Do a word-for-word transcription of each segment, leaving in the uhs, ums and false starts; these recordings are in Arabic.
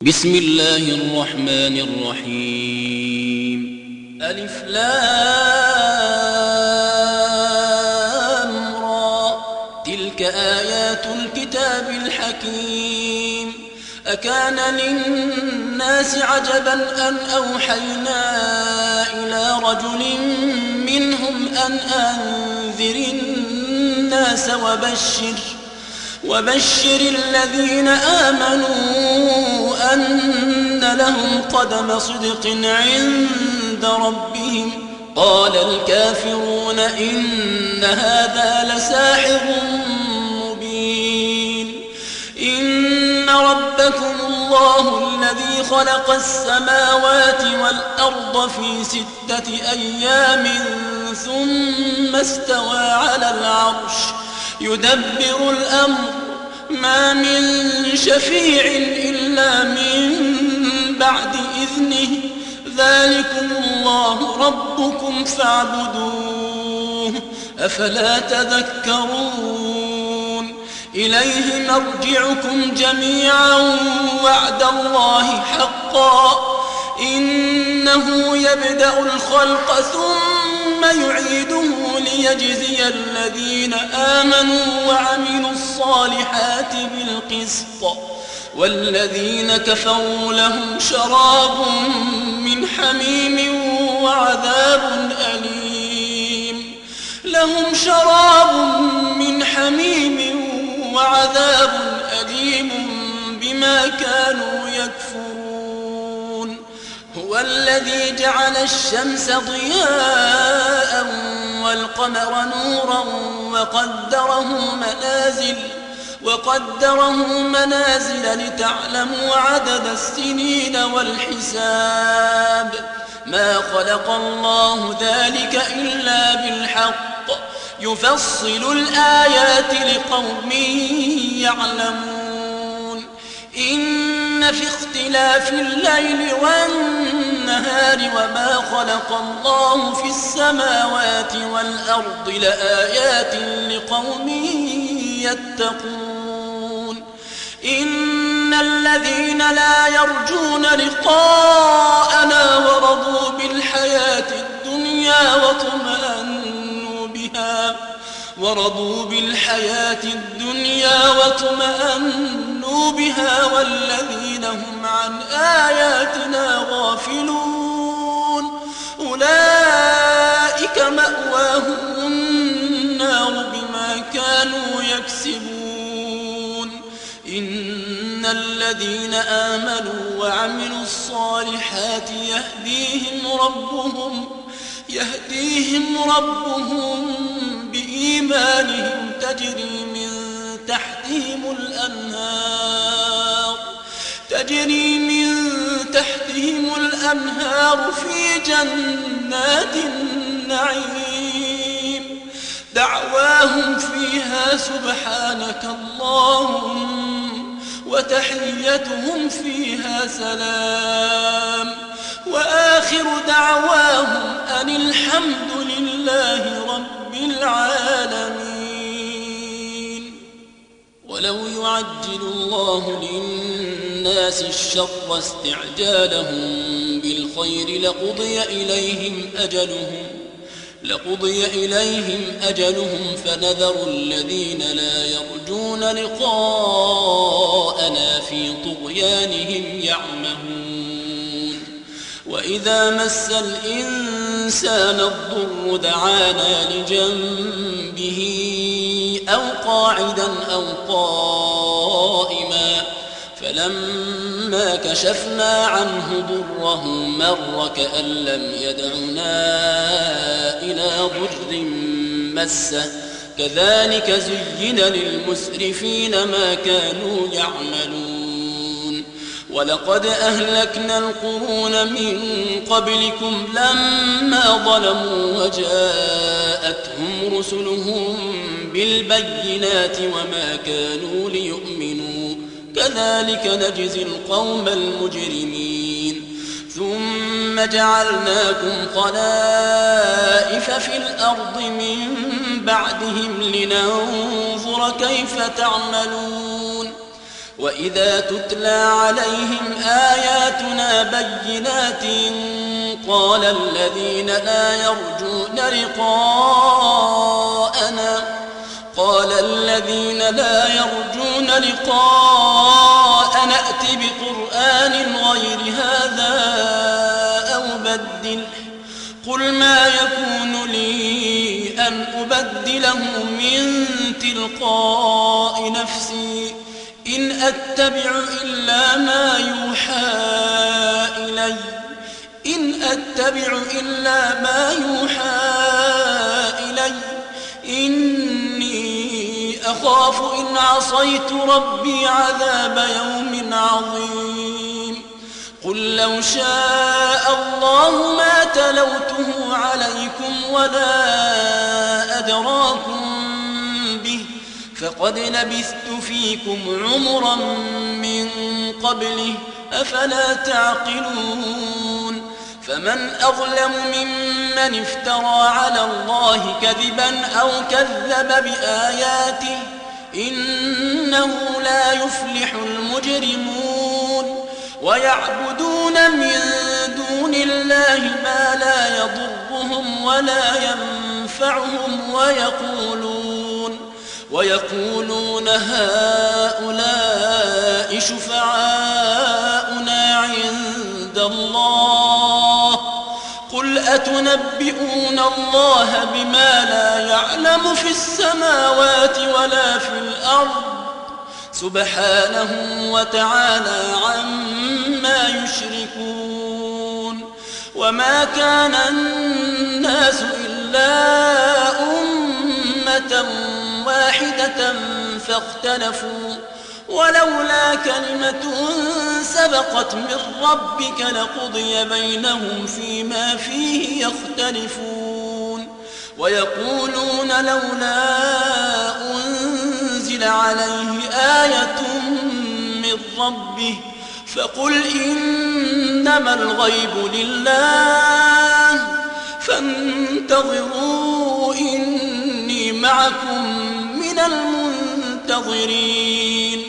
بسم الله الرحمن الرحيم. ألف لام را، تلك آيات الكتاب الحكيم. أكان للناس عجبا أن أوحينا إلى رجل منهم أن أنذر الناس وبشر وبشر الذين آمنوا أن لهم قدم صدق عند ربهم. قال الكافرون إن هذا لساحر مبين. إن ربكم الله الذي خلق السماوات والأرض في ستة أيام ثم استوى على العرش يدبر الأمر ما من شفيع إلا من بعد إذنه. ذلكم الله ربكم فاعبدوه أفلا تذكرون. إليه مرجعكم جميعا وعد الله حقا إنه يبدأ الخلق ثم يعيده ليجزي الذين آمنوا وعملوا الصالحات بالقسط والذين كفروا لهم شراب من حميم وعذاب أليم لهم شراب من حميم وعذاب أليم بما كانوا يكفرون. هو الذي جعل الشمس ضياء والقمر نورا وقدره منازل وقدره منازل لتعلموا عدد السنين والحساب. ما خلق الله ذلك إلا بالحق يفصل الآيات لقوم يعلمون. إن في اختلاف الليل والنهار وما خلق الله في السماوات والأرض لآيات لقوم يتقون. إن الذين لا يرجون لقاءنا ورضوا بالحياة الدنيا وطمأنوا بها ورضوا بالحياة الدنيا وطمأنوا بها والذين هم عن آياتنا غافلون أولئك مأواهم النار بما كانوا يكسبون. إن الذين آمنوا وعملوا الصالحات يهديهم ربهم يهديهم ربهم بإيمانهم تجري من تحتهم الأنهار تجري من تحتهم الأنهار في جنات النعيم دعواهم فيها سبحانك اللهم وتحيتهم فيها سلام وآخر دعواهم أن الحمد لله رب العالمين. ولو يعجل الله للناس الشر استعجالهم بالخير لقضي إليهم أجلهم لقضي إليهم أجلهم فنذر الذين لا يرجون لقاءنا في طغيانهم يعمهون. وإذا مس الإنسان الضر دعانا لجنبه أو قاعدا أو قائما فلما كشفنا عنه ضره مر كأن لم يدعنا إلى ضر مسه كذلك زين للمسرفين ما كانوا يعملون. ولقد أهلكنا القرون من قبلكم لما ظلموا وجاءتهم رسلهم بالبينات وما كانوا ليؤمنوا كذلك نجزي القوم المجرمين. ثم جعلناكم خلائف في الأرض من بعدهم لننظر كيف تعملون. وإذا تتلى عليهم آياتنا بينات قال الذين لا يرجون لقاءنا قال الذين لا يرجون لقاءنا ائت بقرآن غير هذا أو بدله قل ما يكون لي أن أبدله من تلقاء نفسي إن أتبع إلا ما يوحى إلي إن أتبع إلا ما يوحى إلي إني أخاف إن عصيت ربي عذاب يوم عظيم قل لو شاء الله ما تلوته عليكم ولا أدراكم به فقد لبثت فيكم عمرا من قبله أفلا تعقلون فمن أظلم ممن افترى على الله كذبا أو كذب بآياته إنه لا يفلح المجرمون ويعبدون من دون الله ما لا يضرهم ولا ينفعهم ويقولون ويقولون هؤلاء شفعاؤنا عند الله قل أتنبئون الله بما لا يعلم في السماوات ولا في الأرض سبحانه وتعالى عما يشركون وما كان الناس إلا أمة واحدة فاختلفوا ولولا كلمة سبقت من ربك لقضي بينهم فيما فيه يختلفون ويقولون لولا أنزل عليه آية من ربه فقل إنما الغيب لله فانتظروا إني معكم من المنتظرين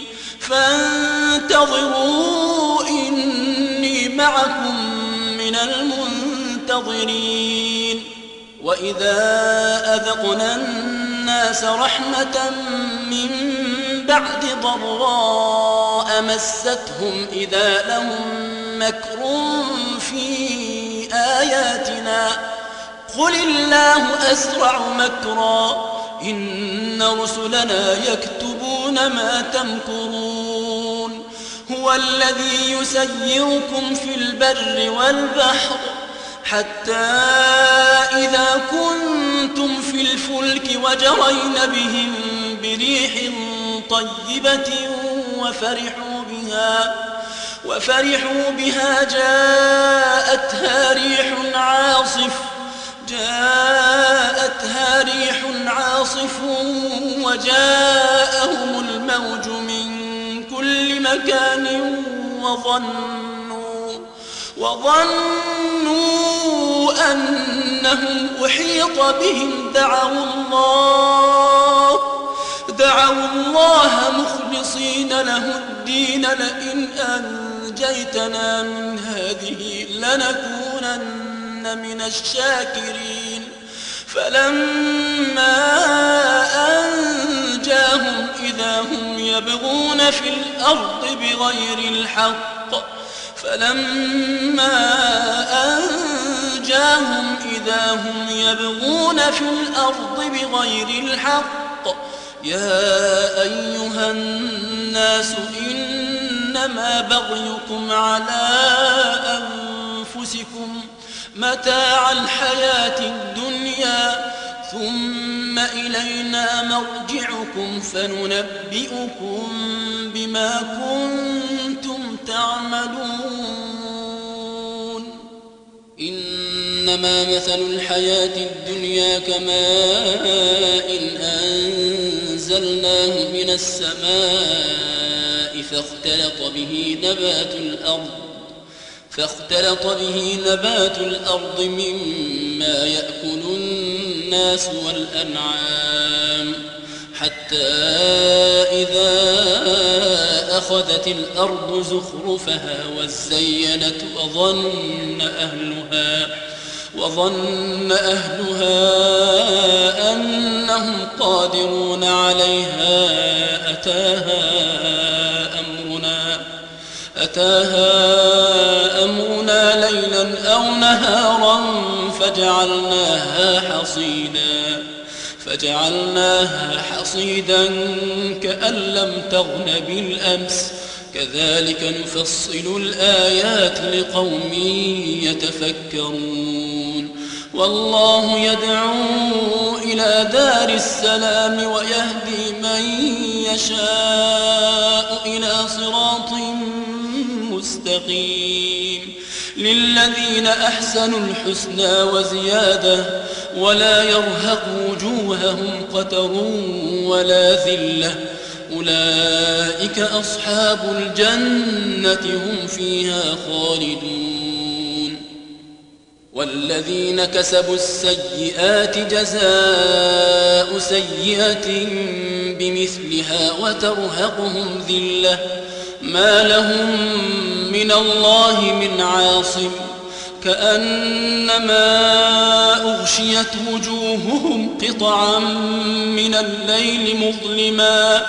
فانتظروا إني معكم من المنتظرين وإذا أذقنا الناس رحمة من بعد ضراء مستهم إذا لهم مكر في آياتنا قل الله أسرع مكرا إن رسلنا يكتبون ما تمكرون هو الذي يسيركم في البر والبحر حتى إذا كنتم في الفلك وجرين بهم بريح طيبة وفرحوا بها وفرحوا بها جاءتها ريح عاصف جاءتها ريح عاصف وجاءهم الموج من كل مكان وظنوا وظنوا أنهم أحيط بهم دعوا الله دعوا الله مخلصين له الدين لئن أنجيتنا من هذه لنكونن من الشاكرين فلما أنجاهم إذا هم يبغون في الأرض بغير الحق فلما أنجاهم إذا هم يبغون في الأرض بغير الحق يا أيها الناس إنما بغيكم على أنفسكم متاع الحياة الدنيا ثم إلينا مرجعكم فننبئكم بما كنتم تعملون إنما مثل الحياة الدنيا كماء أنزلناه من السماء فاختلط به نبات الأرض فاختلط به نبات الأرض مما يأكل الناس والأنعام حتى إذا أخذت الأرض زخرفها وزينت وظن أهلها وظن أهلها أنهم قادرون عليها أتاها أمرنا أتاها أمرنا ليلا أو نهارا فجعلناها حصيدا فجعلناها حصيدا كأن لم تغن بالأمس كذلك نفصل الآيات لقوم يتفكرون والله يدعو إلى دار السلام ويهدي من يشاء إلى صراط مستقيم للذين أحسنوا الحسنى وزيادة ولا يرهق وجوههم قتر ولا ذلة أولئك أصحاب الجنة هم فيها خالدون والذين كسبوا السيئات جزاء سيئة بمثلها وترهقهم ذلة ما لهم من الله من عاصم كأنما أغشيت وجوههم قطعا من الليل مظلما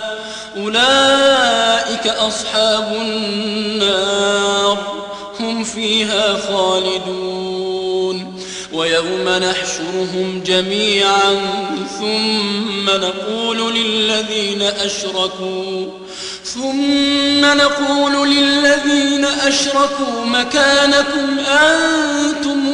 أولئك أصحاب النار هم فيها خالدون ويوم نحشرهم جميعا ثم نقول للذين أشركوا ثم نقول للذين أشركوا مكانكم أنتم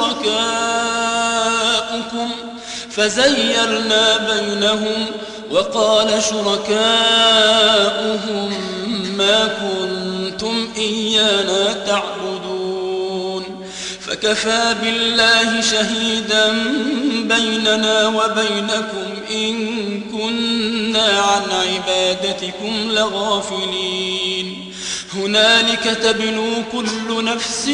وشركاؤكم فزيّلنا بينهم وقال شركاؤهم ما كنتم إيانا تعبدون فكفى بالله شهيدا بيننا وبينكم إن كنا عن عبادتكم لغافلين هنالك تبلو كل نفس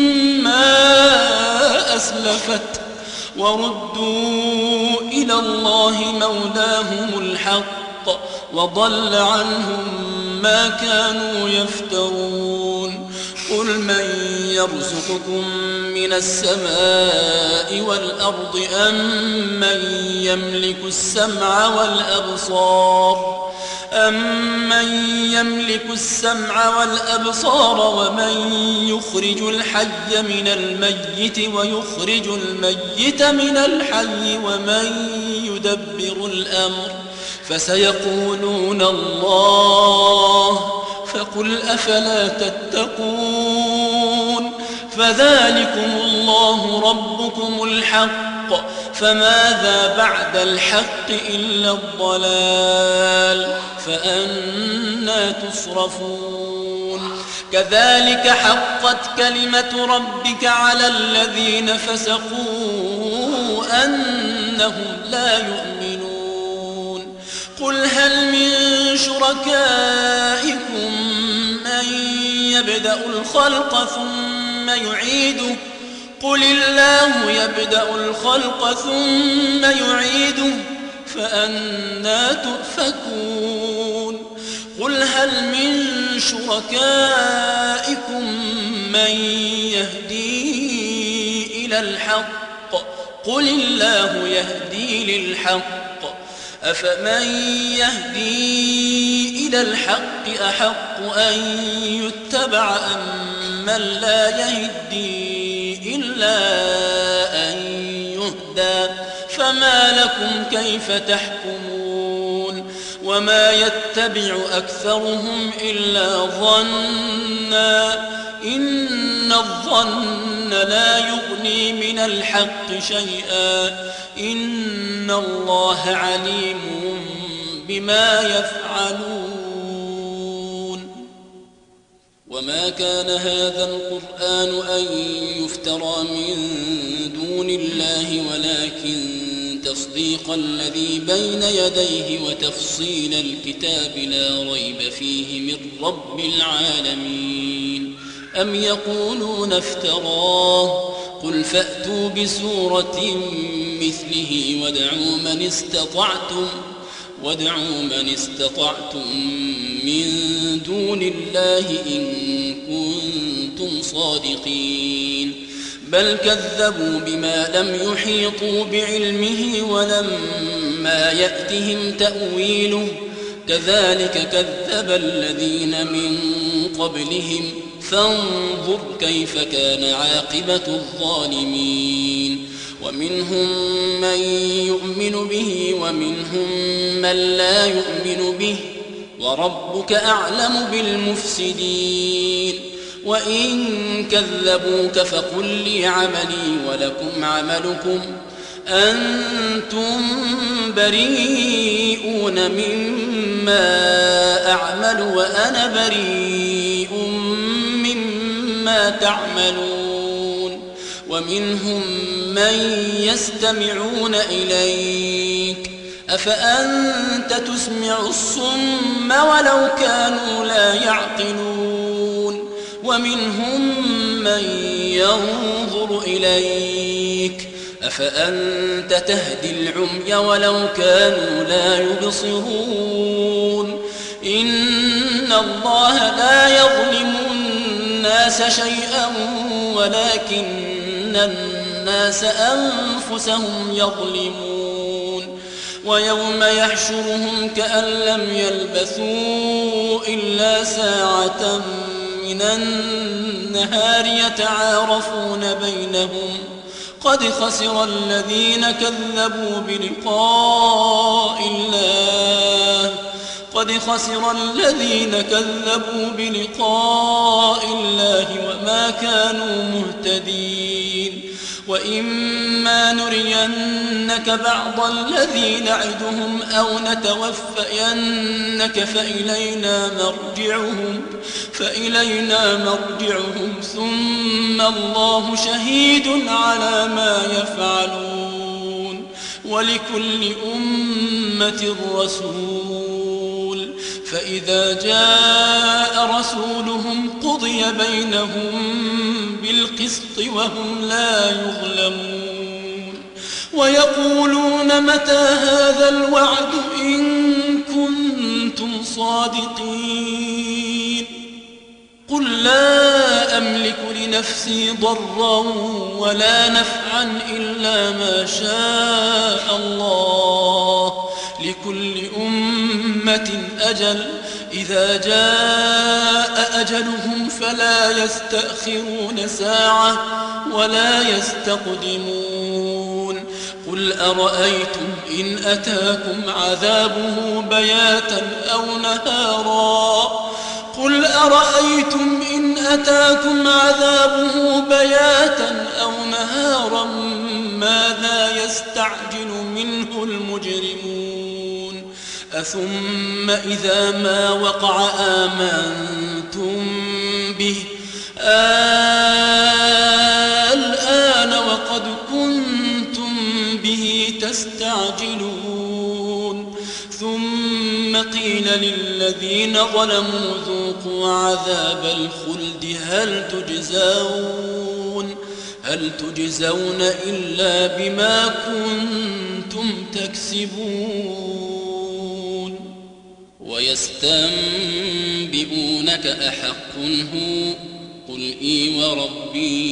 ما أسلفت وردوا إلى الله مولاهم الحق وضل عنهم ما كانوا يفترون قل من يرزقكم من السماء والأرض أم من يملك السمع والأبصار أمن يملك السمع والأبصار ومن يخرج الحي من الميت ويخرج الميت من الحي ومن يدبر الأمر فسيقولون الله فقل أفلا تتقون فذلكم الله ربكم الحق فماذا بعد الحق إلا الضلال فأنى تصرفون كذلك حقت كلمة ربك على الذين فسقوا أنهم لا يؤمنون قل هل من شركائكم من يبدأ الخلق ثم يعيده قل الله يبدأ الخلق ثم يعيده فأنى تؤفكون قل هل من شركائكم من يهدي إلى الحق قل الله يهدي للحق أفمن يهدي إلى الحق أحق أن يتبع أم من لا يهدي إلا أن يهدى فما لكم كيف تحكمون وما يتبع أكثرهم إلا ظنا إن الظن لا يغني من الحق شيئا إن الله عليم بما يفعلون وما كان هذا القرآن أن يفترى من دون الله ولكن تصديق الذي بين يديه وتفصيل الكتاب لا ريب فيه من رب العالمين أم يقولون افتراه قل فأتوا بسورة مثله وادعوا من استطعتم وادعوا من استطعتم من دون الله إن كنتم صادقين بل كذبوا بما لم يحيطوا بعلمه ولما يأتهم تأويله كذلك كذب الذين من قبلهم فانظر كيف كان عاقبة الظالمين ومنهم من يؤمن به ومنهم من لا يؤمن به وربك أعلم بالمفسدين وإن كذبوك فقل لي عملي ولكم عملكم أنتم بريئون مما أعمل وأنا بريء مما تعملون ومنهم من يستمعون إليك أفأنت تسمع الصم ولو كانوا لا يعقلون ومنهم من ينظر إليك أفأنت تهدي العمي ولو كانوا لا يبصرون إن الله لا يظلم الناس شيئا ولكن الناس أنفسهم يظلمون ويوم يحشرهم كأن لم يلبثوا إلا ساعة من النهار يتعارفون بينهم قد خسر الذين كذبوا بلقاء الله قد خسر الذين كذبوا بلقاء الله وما كانوا مهتدين وإما نرينك بعض الذي نعدهم أو نتوفينك فإلينا مرجعهم فإلينا مرجعهم ثم الله شهيد على ما يفعلون ولكل أمة رسول فإذا جاء رسولهم قضي بينهم بالقسط وهم لا يظلمون ويقولون متى هذا الوعد إن كنتم صادقين قل لا أملك لنفسي ضرا ولا نفعا إلا ما شاء الله لكل أمة أجل إذا جاء أجلهم فلا يستأخرون ساعة ولا يستقدمون قل أرأيتم إن أتاكم عذابه بياتا أو نهارا قل أرأيتم إن أتاكم عذابه بياتا أو نهارا ماذا يستعجل منه المجرمون أثم إذا ما وقع آمنتم به الآن وقد كنتم به تستعجلون ثم قيل للذين ظلموا ذوقوا عذاب الخلد هل تجزون هل تجزون إلا بما كنتم تكسبون ويستنبئونك أحق هو قل إي وربي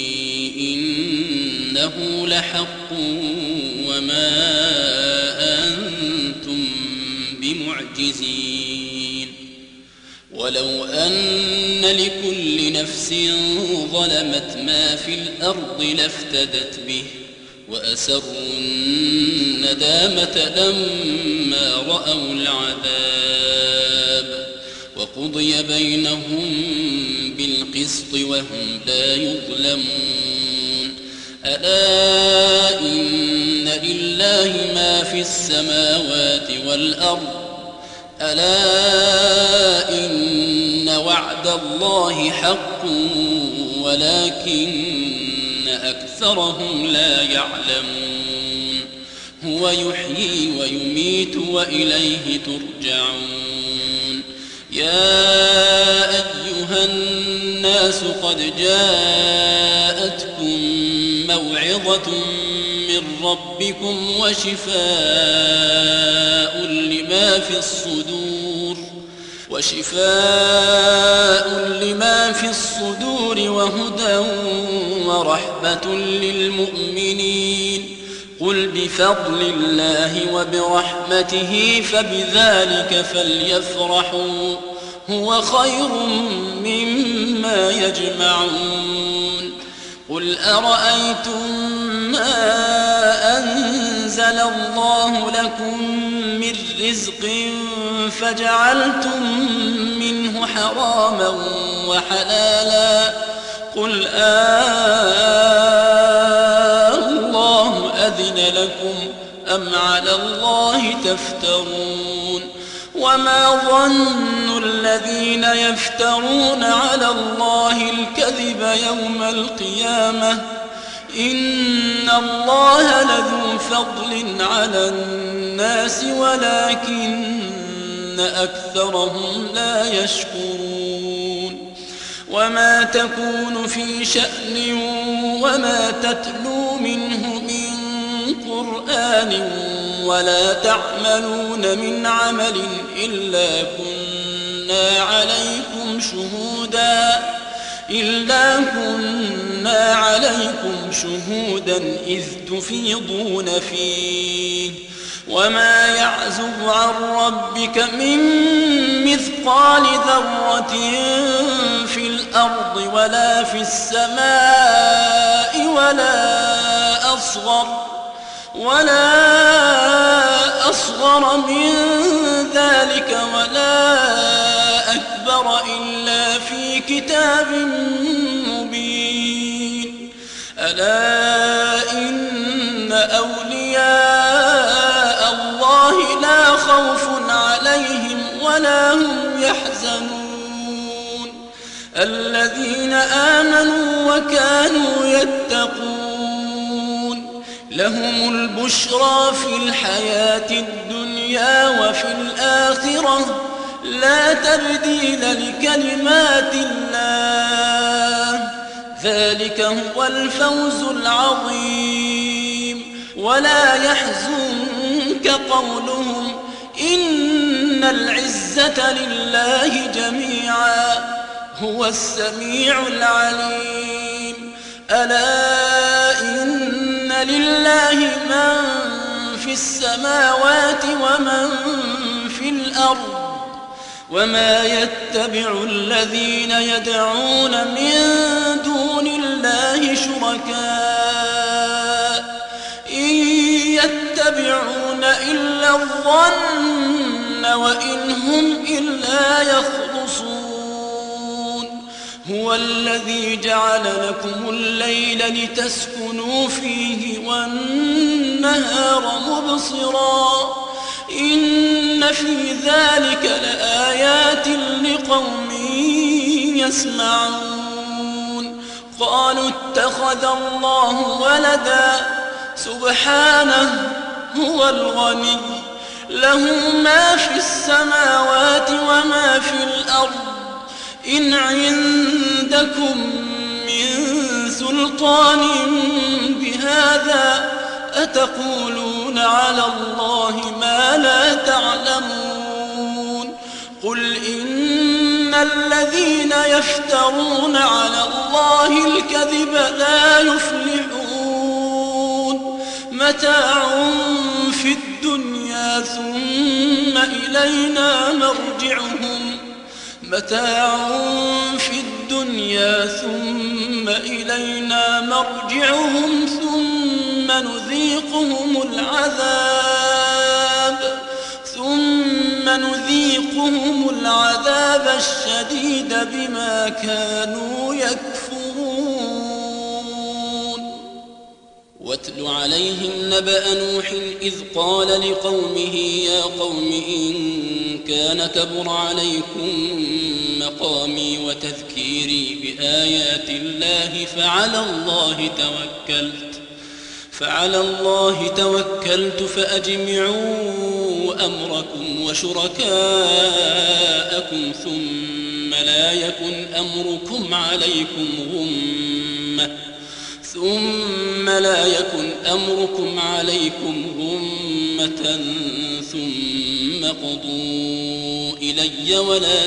إنه لحق وما أنتم بمعجزين ولو أن لكل نفس ظلمت ما في الأرض لافتدت به وأسروا الندامة لما رأوا العذاب وقضي بينهم بالقسط وهم لا يظلمون ألا إن لله ما في السماوات والأرض ألا إن وعد الله حق ولكن أكثرهم لا يعلمون هو يحيي ويميت وإليه ترجعون يا أيها الناس قد جاءتكم موعظة من ربكم وشفاء لما في الصدور وشفاء لما في الصدور وهدى ورحمة للمؤمنين قل بفضل الله وبرحمته فبذلك فليفرحوا هو خير مما يجمعون قل أرأيتم ما أنزل الله لكم من رزق فجعلتم منه حراما وحلالا قل آه الله أذن لكم أم على الله تفترون وما ظن الذين يفترون على الله الكذب يوم القيامة إن الله لذو فضل على الناس ولكن أكثرهم لا يشكرون وما تكون في شأن وما تتلو منه من قرآن ولا تعملون من عمل إلا كنا عليكم شهودا إلا كنا عليكم شهودا إذ تفيضون فيه وما يعزب عن ربك من مثقال ذرة في الأرض ولا في السماء ولا أصغر ولا أصغر من ذلك ولا أكبر إلا في كتاب مبين ألا إن أولياء الله لا خوف عليهم ولا هم يحزنون الذين آمنوا وكانوا يتقون لهم البشرى في الحياة الدنيا وفي الآخرة لا تبديل لكلمات الله ذلك هو الفوز العظيم ولا يحزنك قولهم إن العزة لله جميعا هو السميع العليم ألا إن لله من في السماوات ومن في الأرض وما يتبع الذين يدعون من دون الله شركاء إن يتبعون إلا الظن وإن هم إلا يخرصون هو الذي جعل لكم الليل لتسكنوا فيه والنهار مبصرا إن في ذلك لآيات لقوم يسمعون قالوا اتخذ الله ولدا سبحانه هو الغني له ما في السماوات وما في الأرض إن عندكم من سلطان بهذا أتقولون على الله ما لا تعلمون قل إن الذين يفترون على الله الكذب لا يفلحون متاع في الدنيا ثم إلينا مرجعهم متاع في الدنيا ثم إلينا مرجعهم ثم نذيقهم العذاب ثم نذيقهم العذاب الشديد بما كانوا يكفرون واتل عليهم نبأ نوح إذ قال لقومه يا قوم إن كان كبر عليكم مقامي وتذكيري بآيات الله فعلى الله توكلت فعلى الله توكلت فأجمعوا أمركم وشركاءكم ثم لا يكن أمركم عليكم غمة ثم لا يكن أمركم عليكم غمة ثم قضوا إلي ولا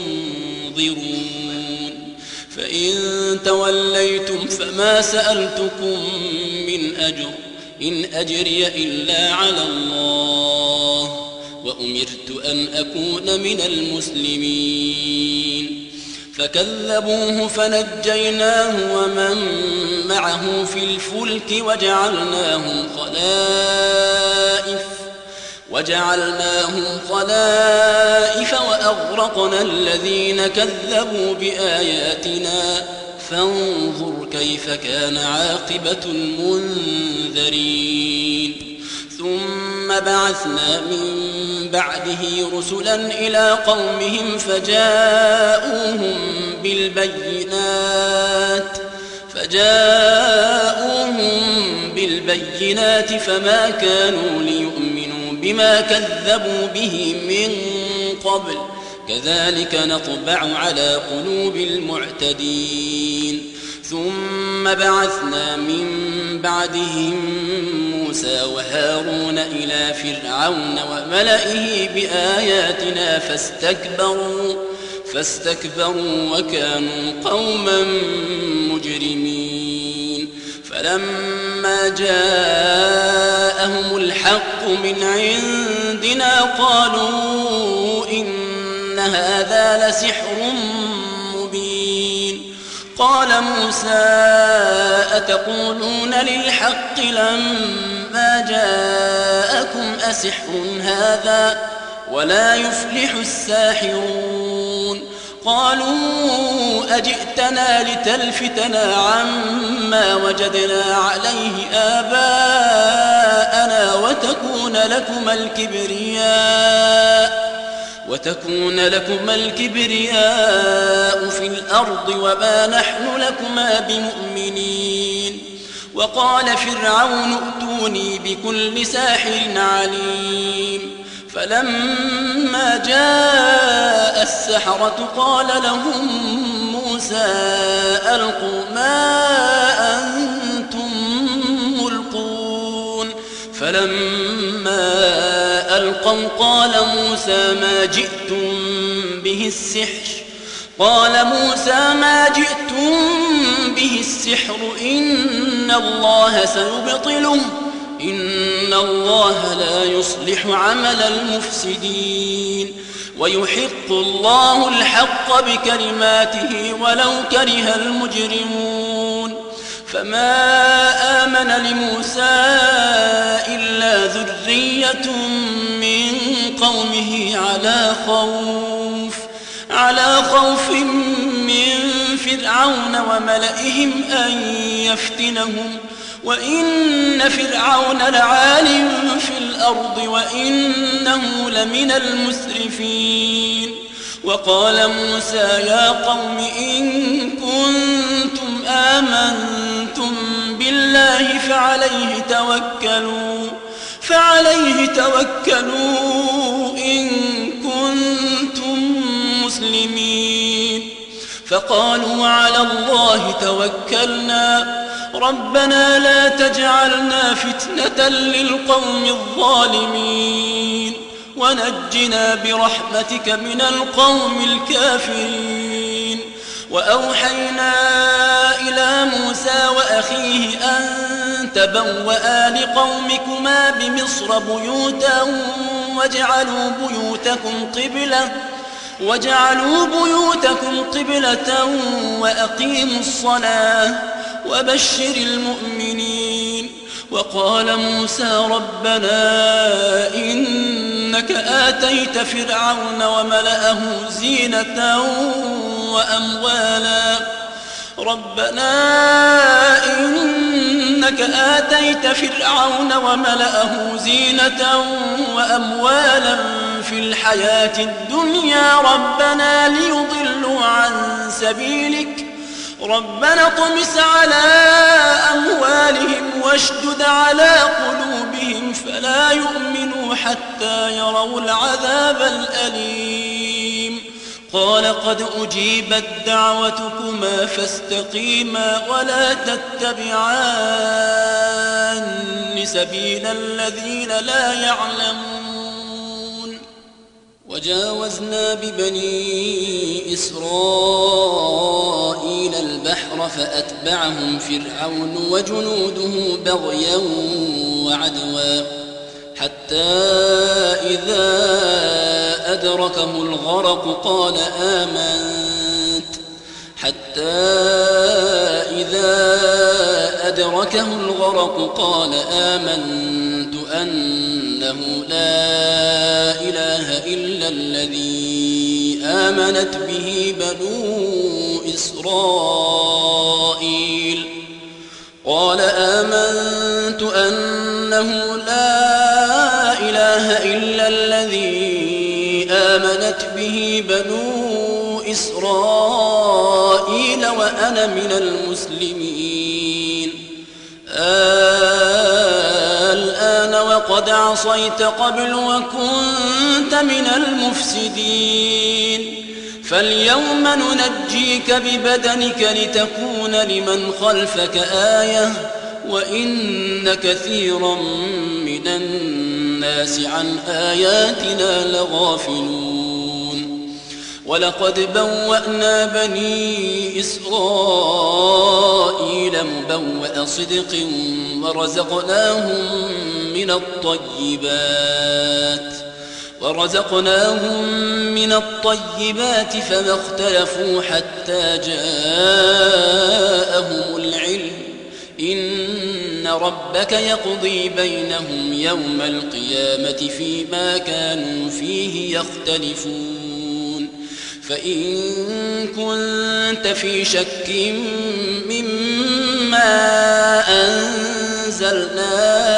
تنظرون فإن توليتم فما سألتكم من أجر إن أجري إلا على الله وأمرت أن أكون من المسلمين فكذبوه فنجيناه ومن معه في الفلك وجعلناهم خلائف وجعلناهم خلائف وأغرقنا الذين كذبوا بآياتنا فانظر كيف كان عاقبة المنذرين ثم بعثنا من بعده رسلا إلى قومهم فجاءوهم بالبينات فجاءوهم بالبينات فما كانوا ليؤمنوا بما كذبوا به من قبل كذلك نطبع على قلوب المعتدين ثم بعثنا من بعدهم موسى وهارون إلى فرعون وملئه بآياتنا فاستكبروا فاستكبروا وكانوا قوما مجرمين فلما جاءهم الحق من عندنا قالوا إن هذا لسحر مبين قال موسى أتقولون للحق لما جاءكم أسحر هذا ولا يفلح الساحرون قالوا أجئتنا لتلفتنا عما وجدنا عليه آباءنا وتكون لكما الكبرياء وتكون لكما الكبرياء في الأرض وما نحن لكما بمؤمنين وقال فرعون ائتوني بكل ساحر عليم فلما جاء السحرة قال لهم موسى ألقوا ما أنتم ملقون فلما ألقوا قال موسى ما جئتم به السحر قال موسى ما جئتم به السحر إن الله سيبطله إن الله لا يصلح عمل المفسدين ويحق الله الحق بكلماته ولو كره المجرمون فما آمن لموسى إلا ذرية من قومه على خوف على خوف من فرعون وملئهم أن يفتنهم وإن فرعون لعال في الأرض وإنه لمن المسرفين وقال موسى يا قوم إن كنتم آمنتم بالله فعليه توكلوا فعليه توكلوا إن كنتم مسلمين فقالوا على الله توكلنا ربنا لا تجعلنا فتنة للقوم الظالمين ونجنا برحمتك من القوم الكافرين وأوحينا إلى موسى وأخيه أن تبوأ لقومكما بمصر بيوتا واجعلوا بيوتكم قبلة واجعلوا بيوتكم قبلة وأقيموا الصلاة وبشر المؤمنين وقال موسى ربنا إنك آتيت فرعون وملأه زينة وأموالا ربنا إنك آتيت فرعون وملأه زينة وأموالا في الحياة الدنيا ربنا ليضلوا عن سبيلك ربنا طمس على أموالهم واشدد على قلوبهم فلا يؤمنوا حتى يروا العذاب الأليم قال قد أجيبت دعوتكما فاستقيما ولا تتبعان سبيل الذين لا يعلمون. وجاوزنا ببني إسرائيل البحر فأتبعهم فرعون وجنوده بغيا وعدوا حتى إذا أدركه الغرق قال آمنت حتى إذا أدركه الغرق قال آمنت أنه لا إله إلا الذي آمنت به بنو إسرائيل قال آمنت أنه لا إله إلا الذي آمنت به بنو إسرائيل وأنا من المسلمين. الآن وقد عصيت قبل وكنت من المفسدين فاليوم ننجيك ببدنك لتكون لمن خلفك آية وإن كثيرا من الناس عن آياتنا لغافلون. ولقد بوأنا بني إسرائيل مبوأ صدق ورزقناهم من الطيبات ورزقناهم من الطيبات فما اختلفوا حتى جاءهم العلم إن ربك يقضي بينهم يوم القيامة فيما كانوا فيه يختلفون. فإن كنت في شك مما أنزلنا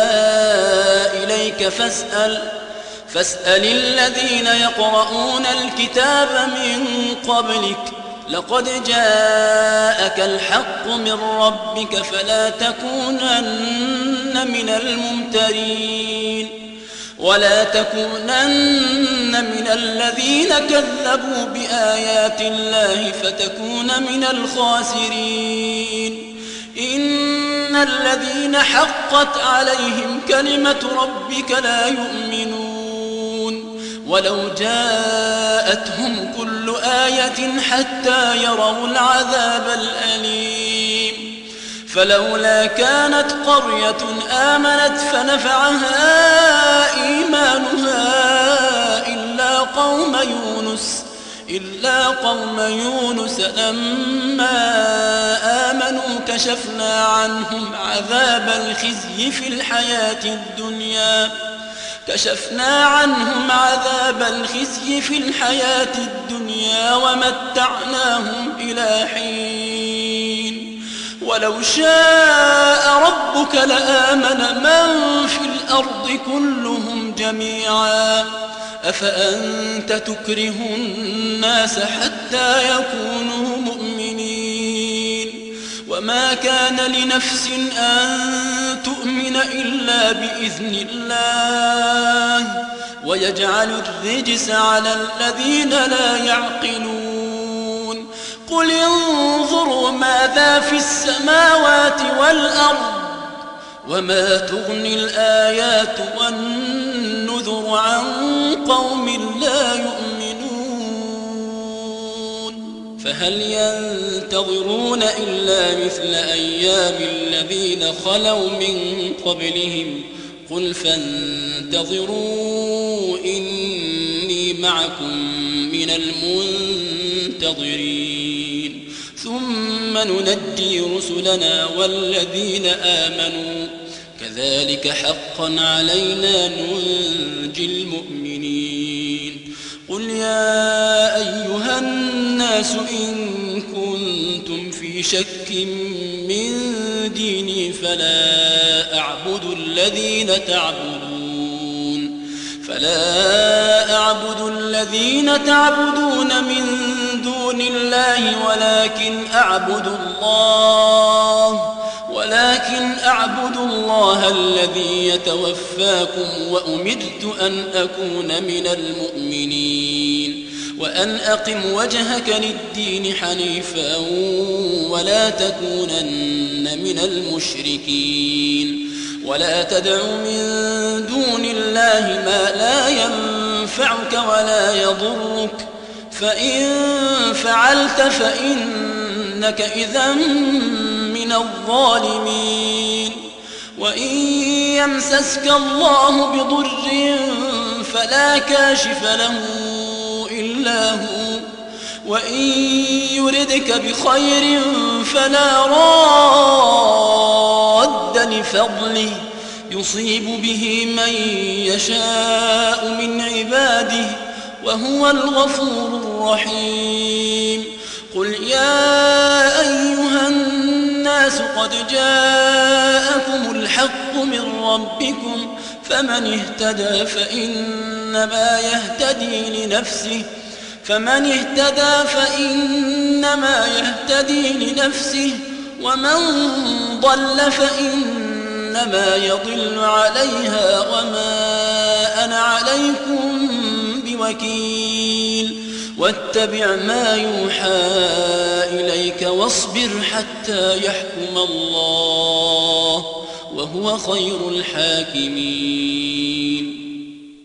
إليك فاسأل فاسأل الذين يقرؤون الكتاب من قبلك لقد جاءك الحق من ربك فلا تكونن من الممترين ولا تكونن من الذين كذبوا بآيات الله فتكون من الخاسرين. إن الذين حقت عليهم كلمة ربك لا يؤمنون ولو جاءتهم كل آية حتى يروا العذاب الأليم. فلولا كانت قرية آمنت فنفعها إيمانها إلا قوم يونس إلا قوم يونس لما آمنوا كشفنا عنهم عذاب الخزي في الحياة الدنيا كشفنا عنهم عذاب الخزي في الحياة الدنيا ومتعناهم إلى حين. ولو شاء ربك لآمن من في الأرض كلهم جميعا أفأنت تكره الناس حتى يكونوا مؤمنين. وما كان لنفس أن تؤمن إلا بإذن الله ويجعل الرجس على الذين لا يعقلون. قل انظروا ماذا في السماوات والأرض وما تغني الآيات والنذر عن قوم لا يؤمنون. فهل ينتظرون إلا مثل أيام الذين خلوا من قبلهم قل فانتظروا إني معكم من المنتظرين ثم ننجي رسلنا والذين آمنوا كذلك حقا علينا ننجي المؤمنين. قل يا أيها الناس إن كنتم في شك من ديني فلا أعبد الذين تعبدون فلا أعبد الذين تعبدون من دون الله ولكن أعبد الله ولكن أعبد الله الذي يتوفاكم وأمرت أن أكون من المؤمنين. وأن أقم وجهك للدين حنيفا ولا تكونن من المشركين ولا تدع من دون الله ما لا ينفعك ولا يضرك فإن فعلت فإنك إذا من الظالمين وإن يمسسك الله بضر فلا كاشف له إلا هو وإن يردك بخير فلا راد لفضله يصيب به من يشاء من عباده وهو الغفور الرحيم قل يا أيها الناس قد جاءكم الحق من ربكم فمن اهتدى فإنما يهتدي لنفسه فمن اهتدى فإنما يهتدي لنفسه ومن ضل فإنما يضل عليها وما أنا عليكم بوكيل واتبع ما يوحى إليك واصبر حتى يحكم الله وهو خير الحاكمين